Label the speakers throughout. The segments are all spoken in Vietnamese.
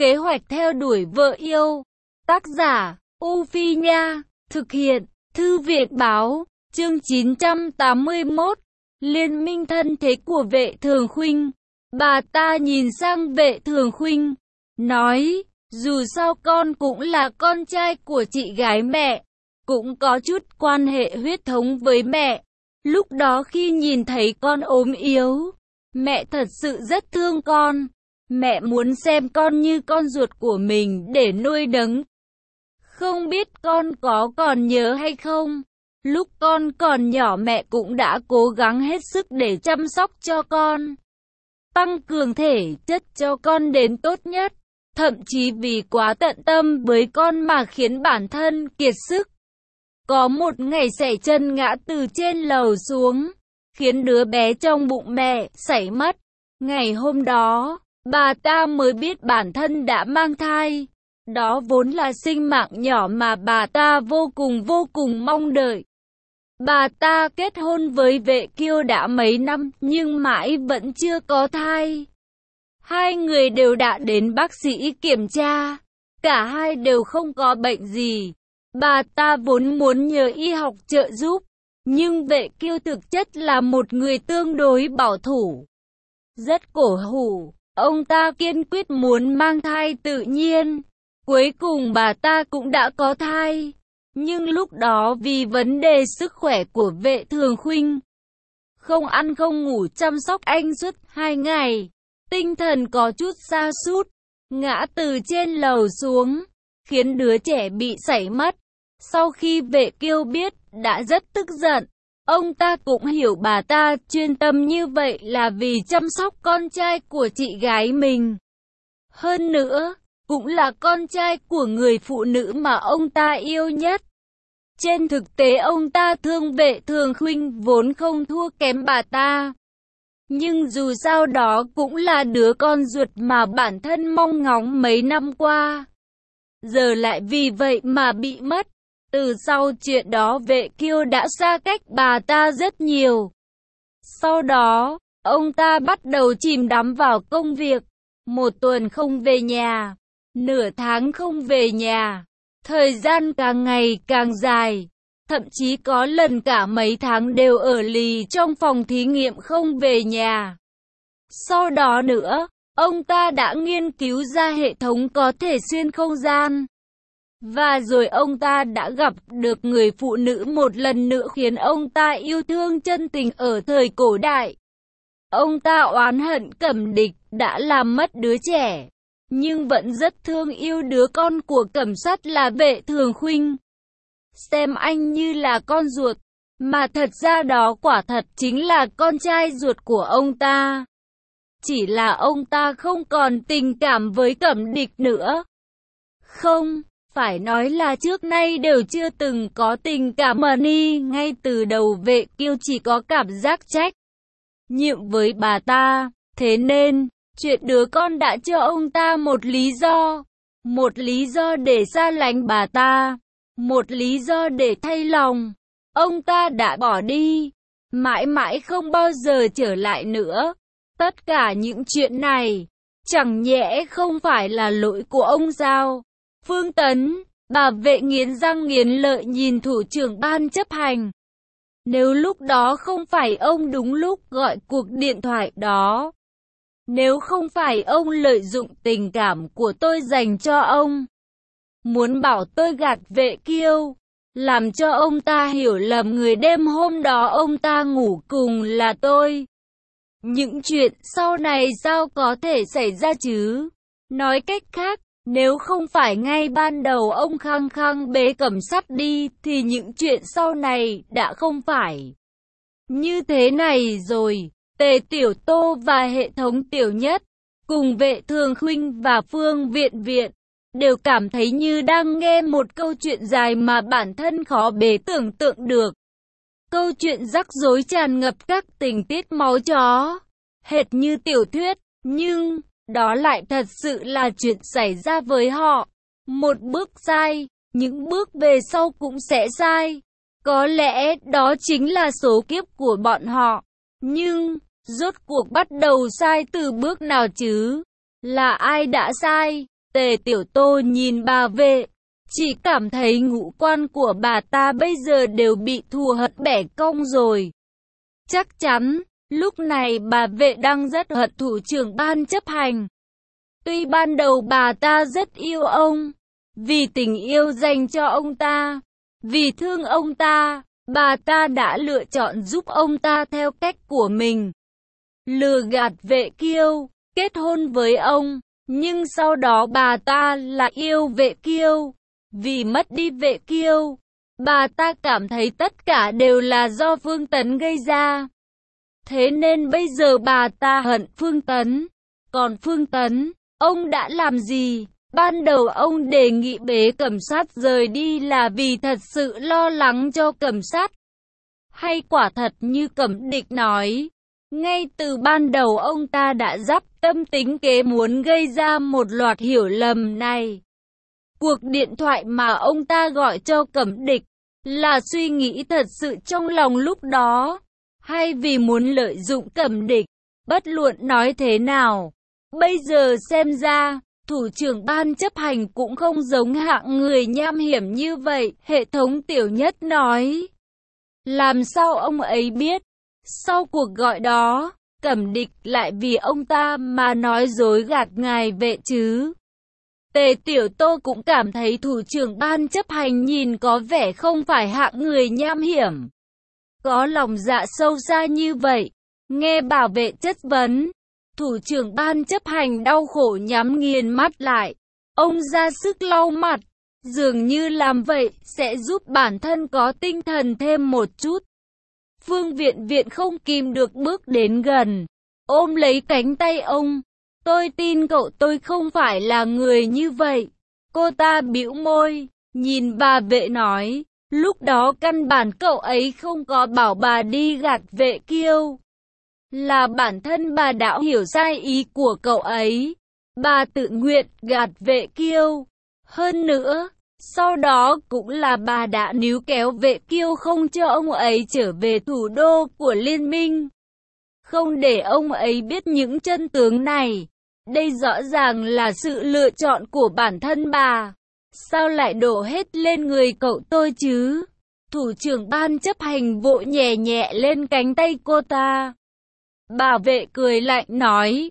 Speaker 1: Kế hoạch theo đuổi vợ yêu. Tác giả, U Phi Nha. Thực hiện, Thư viện Báo. Chương 981. Liên minh thân thế của Vệ Thường Khuynh. Bà ta nhìn sang Vệ Thường Khuynh, nói, dù sao con cũng là con trai của chị gái mẹ, cũng có chút quan hệ huyết thống với mẹ. Lúc đó khi nhìn thấy con ốm yếu, mẹ thật sự rất thương con. Mẹ muốn xem con như con ruột của mình để nuôi nấng. Không biết con có còn nhớ hay không? Lúc con còn nhỏ mẹ cũng đã cố gắng hết sức để chăm sóc cho con, tăng cường thể chất cho con đến tốt nhất. Thậm chí vì quá tận tâm với con mà khiến bản thân kiệt sức. Có một ngày sảy chân ngã từ trên lầu xuống, khiến đứa bé trong bụng mẹ sảy mất. Ngày hôm đó, bà ta mới biết bản thân đã mang thai. Đó vốn là sinh mạng nhỏ mà bà ta vô cùng mong đợi. Bà ta kết hôn với Vệ Kiêu đã mấy năm nhưng mãi vẫn chưa có thai. Hai người đều đã đến bác sĩ kiểm tra, cả hai đều không có bệnh gì. Bà ta vốn muốn nhờ y học trợ giúp, nhưng Vệ Kiêu thực chất là một người tương đối bảo thủ, rất cổ hủ. Ông ta kiên quyết muốn mang thai tự nhiên. Cuối cùng bà ta cũng đã có thai. Nhưng lúc đó vì vấn đề sức khỏe của Vệ Thường Khuynh, không ăn không ngủ chăm sóc anh suốt 2 ngày, tinh thần có chút sa sút, ngã từ trên lầu xuống, khiến đứa trẻ bị sảy mất. Sau khi Vệ Kiêu biết, đã rất tức giận. Ông ta cũng hiểu bà ta chuyên tâm như vậy là vì chăm sóc con trai của chị gái mình. Hơn nữa, cũng là con trai của người phụ nữ mà ông ta yêu nhất. Trên thực tế ông ta thương Vệ Thường Khuynh vốn không thua kém bà ta. Nhưng dù sao đó cũng là đứa con ruột mà bản thân mong ngóng mấy năm qua. Giờ lại vì vậy mà bị mất. Từ sau chuyện đó Vệ Kiêu đã xa cách bà ta rất nhiều. Sau đó, ông ta bắt đầu chìm đắm vào công việc. Một tuần không về nhà, nửa tháng không về nhà. Thời gian càng ngày càng dài. Thậm chí có lần cả mấy tháng đều ở lì trong phòng thí nghiệm không về nhà. Sau đó nữa, ông ta đã nghiên cứu ra hệ thống có thể xuyên không gian. Và rồi ông ta đã gặp được người phụ nữ một lần nữa khiến ông ta yêu thương chân tình ở thời cổ đại. Ông ta oán hận Cẩm Địch đã làm mất đứa trẻ, nhưng vẫn rất thương yêu đứa con của Cẩm Sát là Vệ Thường Khuynh. Xem anh như là con ruột, mà thật ra đó quả thật chính là con trai ruột của ông ta. Chỉ là ông ta không còn tình cảm với Cẩm Địch nữa. Không, phải nói là trước nay đều chưa từng có tình cảm ni. Ngay từ đầu Vệ Kiêu chỉ có cảm giác trách nhiệm với bà ta. Thế nên, chuyện đứa con đã cho ông ta một lý do. Một lý do để xa lánh bà ta. Một lý do để thay lòng. Ông ta đã bỏ đi, mãi mãi không bao giờ trở lại nữa. Tất cả những chuyện này, chẳng nhẽ không phải là lỗi của ông sao? Phương Tấn, bà Vệ nghiến răng nghiến lợi nhìn thủ trưởng ban chấp hành. Nếu lúc đó không phải ông đúng lúc gọi cuộc điện thoại đó, nếu không phải ông lợi dụng tình cảm của tôi dành cho ông, muốn bảo tôi gạt Vệ Kiêu, làm cho ông ta hiểu lầm người đêm hôm đó ông ta ngủ cùng là tôi. Những chuyện sau này sao có thể xảy ra chứ? Nói cách khác, nếu không phải ngay ban đầu ông khăng khăng bế Cẩm Sát đi, thì những chuyện sau này đã không phải như thế này rồi. Tề Tiểu Tô và hệ thống Tiểu Nhất, cùng Vệ Thường Khuynh và Phương Viện Viện, đều cảm thấy như đang nghe một câu chuyện dài mà bản thân khó bề tưởng tượng được. Câu chuyện rắc rối tràn ngập các tình tiết máu chó, hệt như tiểu thuyết, nhưng đó lại thật sự là chuyện xảy ra với họ. Một bước sai, những bước về sau cũng sẽ sai. Có lẽ đó chính là số kiếp của bọn họ. Nhưng, rốt cuộc bắt đầu sai từ bước nào chứ? Là ai đã sai? Tề Tiểu Tô nhìn bà vệ, chỉ cảm thấy ngũ quan của bà ta bây giờ đều bị thù hận bẻ cong rồi. Chắc chắn, lúc này bà vệ đang rất hận thủ trưởng ban chấp hành. Tuy ban đầu bà ta rất yêu ông, vì tình yêu dành cho ông ta, vì thương ông ta, bà ta đã lựa chọn giúp ông ta theo cách của mình. Lừa gạt Vệ Kiêu, kết hôn với ông, nhưng sau đó bà ta lại yêu Vệ Kiêu. Vì mất đi Vệ Kiêu, bà ta cảm thấy tất cả đều là do Phương Tấn gây ra. Thế nên bây giờ bà ta hận Phương Tấn. Còn Phương Tấn, ông đã làm gì? Ban đầu ông đề nghị bế Cẩm Sát rời đi là vì thật sự lo lắng cho Cẩm Sát. Hay quả thật như Cẩm Địch nói, ngay từ ban đầu ông ta đã dắp tâm tính kế muốn gây ra một loạt hiểu lầm này. Cuộc điện thoại mà ông ta gọi cho Cẩm Địch là suy nghĩ thật sự trong lòng lúc đó, hay vì muốn lợi dụng Cẩm Địch? Bất luận nói thế nào, bây giờ xem ra, thủ trưởng ban chấp hành cũng không giống hạng người nham hiểm như vậy, hệ thống Tiểu Nhất nói. Làm sao ông ấy biết? Sau cuộc gọi đó, Cẩm Địch lại vì ông ta mà nói dối gạt ngài vệ chứ? Tề Tiểu Tô cũng cảm thấy thủ trưởng ban chấp hành nhìn có vẻ không phải hạng người nham hiểm, có lòng dạ sâu xa như vậy. Nghe bảo vệ chất vấn, thủ trưởng ban chấp hành đau khổ nhắm nghiền mắt lại. Ông ra sức lau mặt, dường như làm vậy sẽ giúp bản thân có tinh thần thêm một chút. Phương Viện Viện không kìm được bước đến gần, ôm lấy cánh tay ông. Tôi tin cậu, tôi không phải là người như vậy. Cô ta bĩu môi, nhìn bà vệ nói, lúc đó căn bản cậu ấy không có bảo bà đi gạt Vệ Kiêu. Là bản thân bà đã hiểu sai ý của cậu ấy. Bà tự nguyện gạt Vệ Kiêu. Hơn nữa, sau đó cũng là bà đã níu kéo Vệ Kiêu không cho ông ấy trở về thủ đô của liên minh. Không để ông ấy biết những chân tướng này. Đây rõ ràng là sự lựa chọn của bản thân bà. Sao lại đổ hết lên người cậu tôi chứ? Thủ trưởng ban chấp hành vội nhẹ nhẹ lên cánh tay cô ta. Bà vệ cười lạnh nói,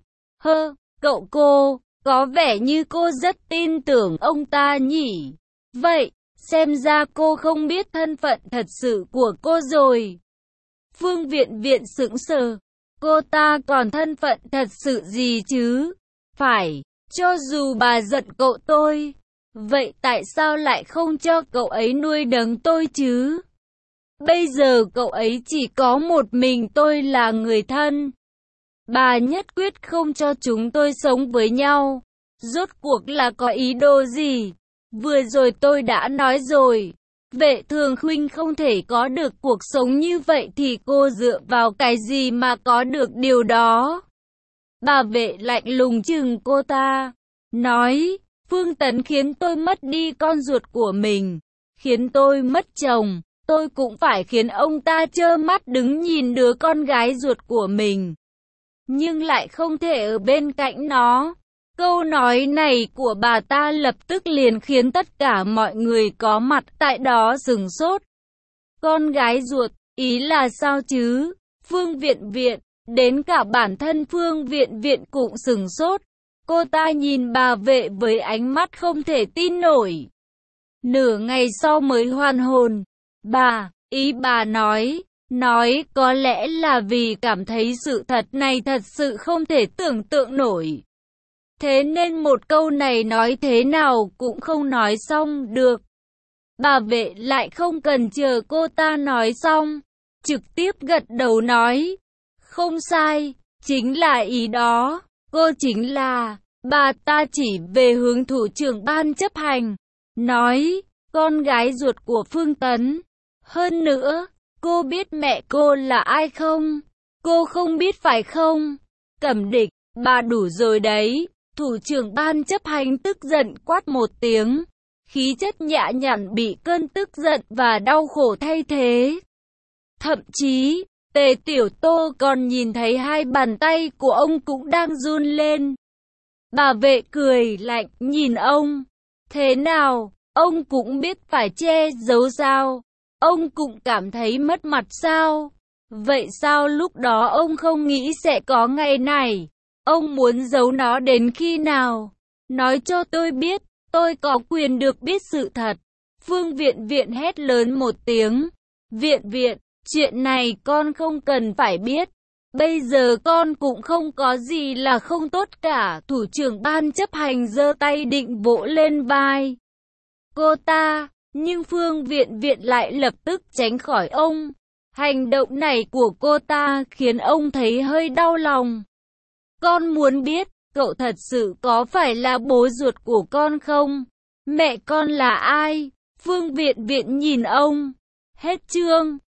Speaker 1: cậu cô, có vẻ như cô rất tin tưởng ông ta nhỉ? Vậy, xem ra cô không biết thân phận thật sự của cô rồi. Phương Viện Viện sững sờ, cô ta còn thân phận thật sự gì chứ? Phải, cho dù bà giận cậu tôi, vậy tại sao lại không cho cậu ấy nuôi nấng tôi chứ? Bây giờ cậu ấy chỉ có một mình tôi là người thân. Bà nhất quyết không cho chúng tôi sống với nhau. Rốt cuộc là có ý đồ gì? Vừa rồi tôi đã nói rồi. Vệ Thường Khuynh không thể có được cuộc sống như vậy thì cô dựa vào cái gì mà có được điều đó? Bà vệ lạnh lùng chừng cô ta, nói, Phương Tấn khiến tôi mất đi con ruột của mình, khiến tôi mất chồng, tôi cũng phải khiến ông ta trơ mắt đứng nhìn đứa con gái ruột của mình, nhưng lại không thể ở bên cạnh nó. Câu nói này của bà ta lập tức liền khiến tất cả mọi người có mặt tại đó sửng sốt. Con gái ruột, ý là sao chứ? Phương Viện Viện, đến cả bản thân Phương Viện Viện cũng sửng sốt. Cô ta nhìn bà vệ với ánh mắt không thể tin nổi. Nửa ngày sau mới hoàn hồn. Ý bà nói có lẽ là vì cảm thấy sự thật này thật sự không thể tưởng tượng nổi. Thế nên một câu này nói thế nào cũng không nói xong được. Bà vệ lại không cần chờ cô ta nói xong, trực tiếp gật đầu nói, không sai, chính là ý đó, cô chính là, bà ta chỉ về hướng thủ trưởng ban chấp hành, nói, con gái ruột của Phương Tấn. Hơn nữa, cô biết mẹ cô là ai không? Cô không biết phải không? Cẩm Địch, bà đủ rồi đấy. Thủ trưởng ban chấp hành tức giận quát một tiếng, khí chất nhã nhặn bị cơn tức giận và đau khổ thay thế. Thậm chí, Tề Tiểu Tô còn nhìn thấy hai bàn tay của ông cũng đang run lên. Bà vệ cười lạnh nhìn ông. Thế nào, ông cũng biết phải che giấu sao? Ông cũng cảm thấy mất mặt sao? Vậy sao lúc đó ông không nghĩ sẽ có ngày này? Ông muốn giấu nó đến khi nào? Nói cho tôi biết, tôi có quyền được biết sự thật. Phương Viện Viện hét lớn một tiếng. Viện Viện, chuyện này con không cần phải biết. Bây giờ con cũng không có gì là không tốt cả. Thủ trưởng ban chấp hành giơ tay định vỗ lên vai cô ta, nhưng Phương Viện Viện lại lập tức tránh khỏi ông. Hành động này của cô ta khiến ông thấy hơi đau lòng. Con muốn biết, cậu thật sự có phải là bố ruột của con không? Mẹ con là ai? Phương Viện Viện nhìn ông. Hết chương.